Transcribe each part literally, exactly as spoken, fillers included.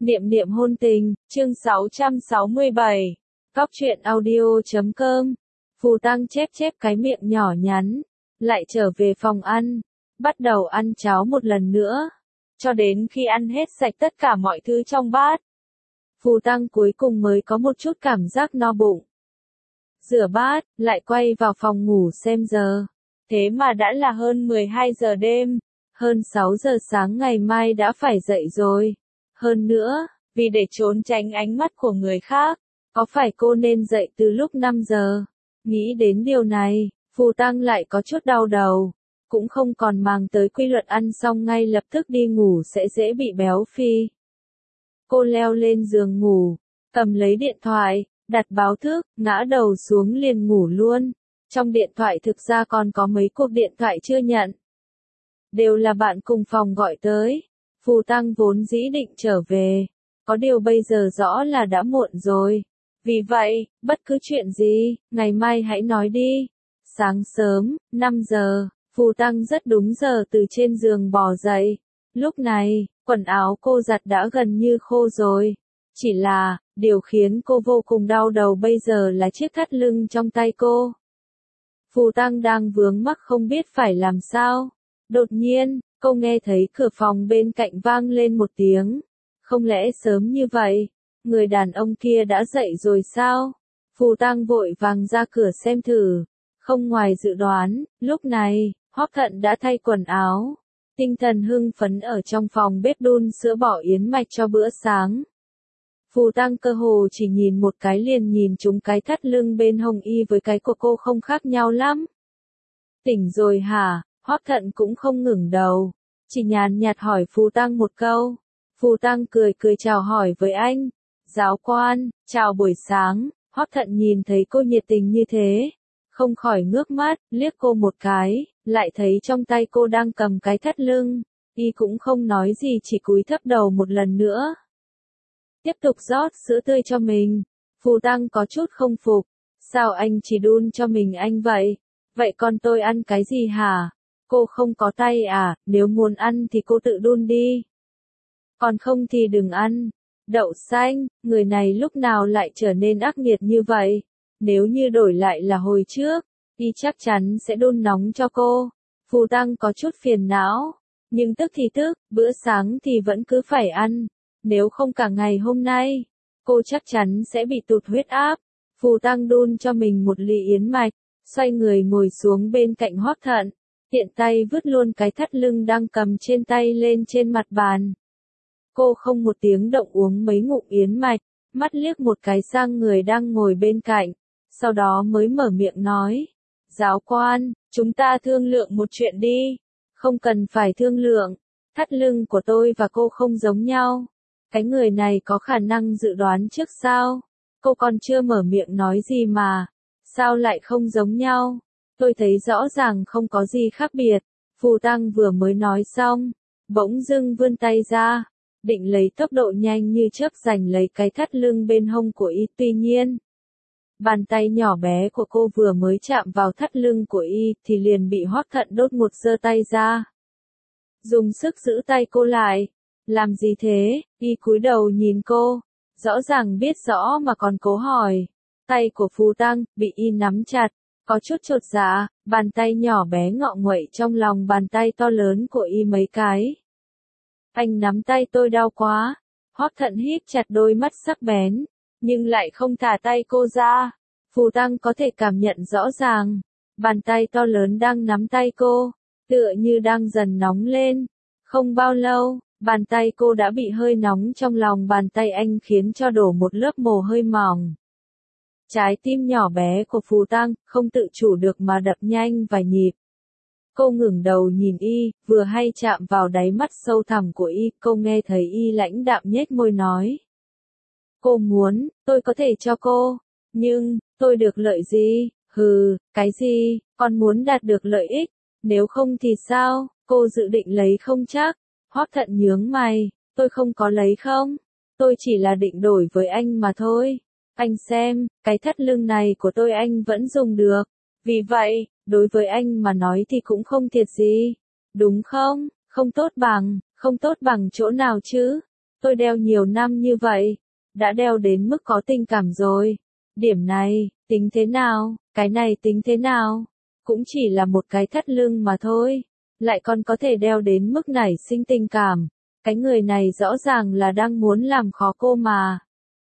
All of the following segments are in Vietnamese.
Niệm niệm hôn tình, chương sáu trăm sáu mươi bảy. Cóc truyện audio chấm com. Phù Tăng chép chép cái miệng nhỏ nhắn, lại trở về phòng ăn, bắt đầu ăn cháo một lần nữa, cho đến khi ăn hết sạch tất cả mọi thứ trong bát. Phù Tăng cuối cùng mới có một chút cảm giác no bụng. Rửa bát, lại quay vào phòng ngủ xem giờ. Thế mà đã là hơn mười hai giờ đêm, hơn sáu giờ sáng ngày mai đã phải dậy rồi. Hơn nữa, vì để trốn tránh ánh mắt của người khác, có phải cô nên dậy từ lúc năm giờ? Nghĩ đến điều này, Phù Tăng lại có chút đau đầu, cũng không còn màng tới quy luật ăn xong ngay lập tức đi ngủ sẽ dễ bị béo phì. Cô leo lên giường ngủ, cầm lấy điện thoại, đặt báo thức, ngã đầu xuống liền ngủ luôn. Trong điện thoại thực ra còn có mấy cuộc điện thoại chưa nhận. Đều là bạn cùng phòng gọi tới. Phù Tăng vốn dĩ định trở về, có điều bây giờ rõ là đã muộn rồi. Vì vậy, bất cứ chuyện gì, ngày mai hãy nói đi. Sáng sớm, năm giờ, Phù Tăng rất đúng giờ từ trên giường bò dậy. Lúc này, quần áo cô giặt đã gần như khô rồi. Chỉ là, điều khiến cô vô cùng đau đầu bây giờ là chiếc thắt lưng trong tay cô. Phù Tăng đang vướng mắc không biết phải làm sao. Đột nhiên, cô nghe thấy cửa phòng bên cạnh vang lên một tiếng. Không lẽ sớm như vậy, người đàn ông kia đã dậy rồi sao? Phù Tăng vội vàng ra cửa xem thử. Không ngoài dự đoán, lúc này, Hoắc Thận đã thay quần áo. Tinh thần hưng phấn ở trong phòng bếp đun sữa bò yến mạch cho bữa sáng. Phù Tăng cơ hồ chỉ nhìn một cái liền nhìn chúng cái thắt lưng bên hông y với cái của cô không khác nhau lắm. Tỉnh rồi hả? Hoắc Thận cũng không ngẩng đầu, chỉ nhàn nhạt hỏi Phù Tăng một câu. Phù Tăng cười cười chào hỏi với anh. Giáo quan, chào buổi sáng. Hoắc Thận nhìn thấy cô nhiệt tình như thế, không khỏi ngước mắt, liếc cô một cái, lại thấy trong tay cô đang cầm cái thắt lưng. Y cũng không nói gì chỉ cúi thấp đầu một lần nữa. Tiếp tục rót sữa tươi cho mình. Phù Tăng có chút không phục. Sao anh chỉ đun cho mình anh vậy? Vậy còn tôi ăn cái gì hả? Cô không có tay à, nếu muốn ăn thì cô tự đun đi. Còn không thì đừng ăn. Đậu xanh, người này lúc nào lại trở nên ác nghiệt như vậy? Nếu như đổi lại là hồi trước, y chắc chắn sẽ đun nóng cho cô. Phù Tăng có chút phiền não, nhưng tức thì tức, bữa sáng thì vẫn cứ phải ăn. Nếu không cả ngày hôm nay, cô chắc chắn sẽ bị tụt huyết áp. Phù Tăng đun cho mình một ly yến mạch, xoay người ngồi xuống bên cạnh Hoắc Thận, tiện tay vứt luôn cái thắt lưng đang cầm trên tay lên trên mặt bàn. Cô không một tiếng động uống mấy ngụm yến mạch, mắt liếc một cái sang người đang ngồi bên cạnh, sau đó mới mở miệng nói. Giáo quan, chúng ta thương lượng một chuyện đi. Không cần phải thương lượng, thắt lưng của tôi và cô không giống nhau. Cái người này có khả năng dự đoán trước sao? Cô còn chưa mở miệng nói gì mà. Sao lại không giống nhau? Tôi thấy rõ ràng không có gì khác biệt. Phù Tăng vừa mới nói xong, bỗng dưng vươn tay ra, định lấy tốc độ nhanh như chớp giành lấy cái thắt lưng bên hông của y. Tuy nhiên, bàn tay nhỏ bé của cô vừa mới chạm vào thắt lưng của y thì liền bị Hoắc Thận đốt một giơ tay ra. Dùng sức giữ tay cô lại. Làm gì thế? Y cúi đầu nhìn cô, rõ ràng biết rõ mà còn cố hỏi. Tay của Phù Tăng bị y nắm chặt, có chút chột dạ, bàn tay nhỏ bé ngọ nguậy trong lòng bàn tay to lớn của y mấy cái. Anh nắm tay tôi đau quá. Hoắc Thận híp chặt đôi mắt sắc bén, nhưng lại không thả tay cô ra. Phù Tăng có thể cảm nhận rõ ràng, bàn tay to lớn đang nắm tay cô, tựa như đang dần nóng lên. Không bao lâu, bàn tay cô đã bị hơi nóng trong lòng bàn tay anh khiến cho đổ một lớp mồ hôi mỏng. Trái tim nhỏ bé của Phù Tăng không tự chủ được mà đập nhanh vài nhịp. Cô ngẩng đầu nhìn y, vừa hay chạm vào đáy mắt sâu thẳm của y, cô nghe thấy y lãnh đạm nhếch môi nói. Cô muốn, tôi có thể cho cô, nhưng, tôi được lợi gì? Hừ, cái gì, con muốn đạt được lợi ích, nếu không thì sao, cô dự định lấy không chắc. Hoắc Thận nhướng mày, tôi không có lấy không, tôi chỉ là định đổi với anh mà thôi. Anh xem, cái thắt lưng này của tôi anh vẫn dùng được, vì vậy, đối với anh mà nói thì cũng không thiệt gì, đúng không? Không tốt bằng, không tốt bằng chỗ nào chứ? Tôi đeo nhiều năm như vậy, đã đeo đến mức có tình cảm rồi. Điểm này, tính thế nào, cái này tính thế nào? Cũng chỉ là một cái thắt lưng mà thôi, lại còn có thể đeo đến mức nảy sinh tình cảm. Cái người này rõ ràng là đang muốn làm khó cô mà.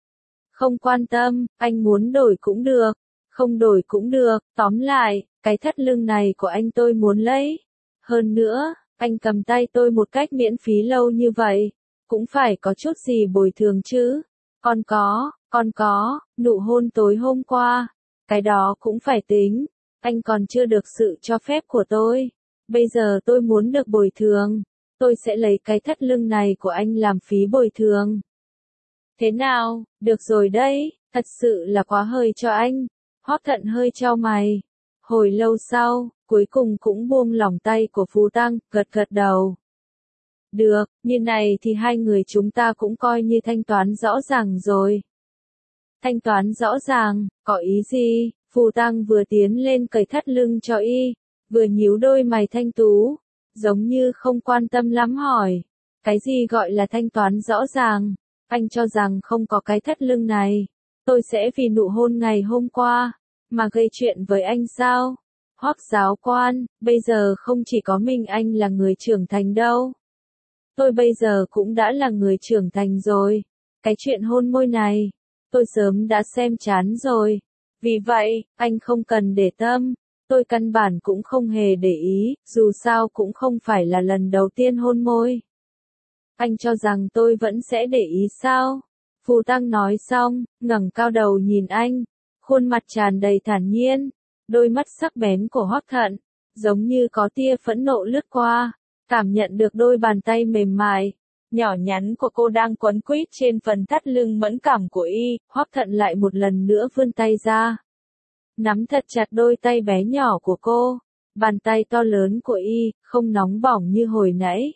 Không quan tâm, anh muốn đổi cũng được, không đổi cũng được, tóm lại, cái thắt lưng này của anh tôi muốn lấy. Hơn nữa, anh cầm tay tôi một cách miễn phí lâu như vậy, cũng phải có chút gì bồi thường chứ. Còn có, còn có, nụ hôn tối hôm qua, cái đó cũng phải tính, anh còn chưa được sự cho phép của tôi. Bây giờ tôi muốn được bồi thường, tôi sẽ lấy cái thắt lưng này của anh làm phí bồi thường. Thế nào, được rồi đấy, thật sự là quá hơi cho anh. Hoắc Thận hơi chau mày. Hồi lâu sau, cuối cùng cũng buông lỏng tay của Phù Tăng, gật gật đầu. Được, như này thì hai người chúng ta cũng coi như thanh toán rõ ràng rồi. Thanh toán rõ ràng, có ý gì? Phù Tăng vừa tiến lên cởi thắt lưng cho y, vừa nhíu đôi mày thanh tú, giống như không quan tâm lắm hỏi. Cái gì gọi là thanh toán rõ ràng? Anh cho rằng không có cái thắt lưng này, tôi sẽ vì nụ hôn ngày hôm qua, mà gây chuyện với anh sao? Hoắc giáo quan, bây giờ không chỉ có mình anh là người trưởng thành đâu. Tôi bây giờ cũng đã là người trưởng thành rồi. Cái chuyện hôn môi này, tôi sớm đã xem chán rồi. Vì vậy, anh không cần để tâm. Tôi căn bản cũng không hề để ý, dù sao cũng không phải là lần đầu tiên hôn môi. Anh cho rằng tôi vẫn sẽ để ý sao? Phù Tăng nói xong, ngẩng cao đầu nhìn anh, khuôn mặt tràn đầy thản nhiên, đôi mắt sắc bén của Hoắc Thận, giống như có tia phẫn nộ lướt qua, cảm nhận được đôi bàn tay mềm mại, nhỏ nhắn của cô đang quấn quýt trên phần thắt lưng mẫn cảm của y, Hoắc Thận lại một lần nữa vươn tay ra, nắm thật chặt đôi tay bé nhỏ của cô, bàn tay to lớn của y, không nóng bỏng như hồi nãy,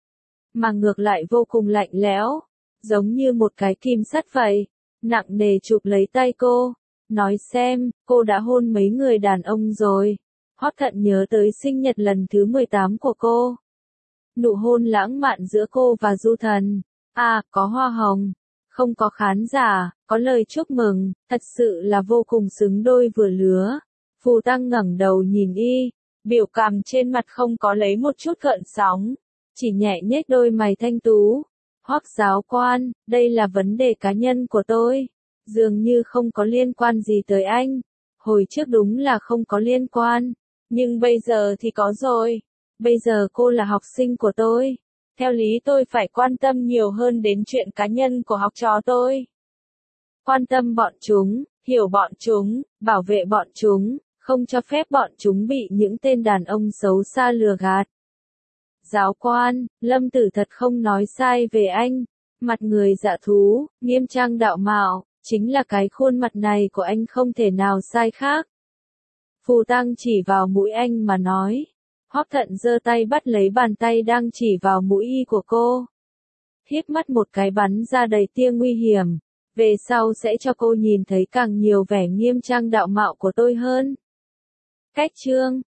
mà ngược lại vô cùng lạnh lẽo, giống như một cái kim sắt vậy, nặng nề chụp lấy tay cô, nói xem, cô đã hôn mấy người đàn ông rồi. Hoắc Thận nhớ tới sinh nhật lần thứ mười tám của cô. Nụ hôn lãng mạn giữa cô và Du Thần. À, có hoa hồng, không có khán giả, có lời chúc mừng, thật sự là vô cùng xứng đôi vừa lứa. Phù Tăng ngẩng đầu nhìn y, biểu cảm trên mặt không có lấy một chút gợn sóng, chỉ nhẹ nhếch đôi mày thanh tú. Hoắc giáo quan, đây là vấn đề cá nhân của tôi, dường như không có liên quan gì tới anh. Hồi trước đúng là không có liên quan, nhưng bây giờ thì có rồi. Bây giờ cô là học sinh của tôi, theo lý tôi phải quan tâm nhiều hơn đến chuyện cá nhân của học trò tôi. Quan tâm bọn chúng, hiểu bọn chúng, bảo vệ bọn chúng, không cho phép bọn chúng bị những tên đàn ông xấu xa lừa gạt. Giáo quan, Lâm Tử thật không nói sai về anh, mặt người dạ thú, nghiêm trang đạo mạo, chính là cái khuôn mặt này của anh không thể nào sai khác. Phù Tăng chỉ vào mũi anh mà nói. Hoắc Thận giơ tay bắt lấy bàn tay đang chỉ vào mũi y của cô. Híp mắt một cái bắn ra đầy tia nguy hiểm. Về sau sẽ cho cô nhìn thấy càng nhiều vẻ nghiêm trang đạo mạo của tôi hơn. Cách chương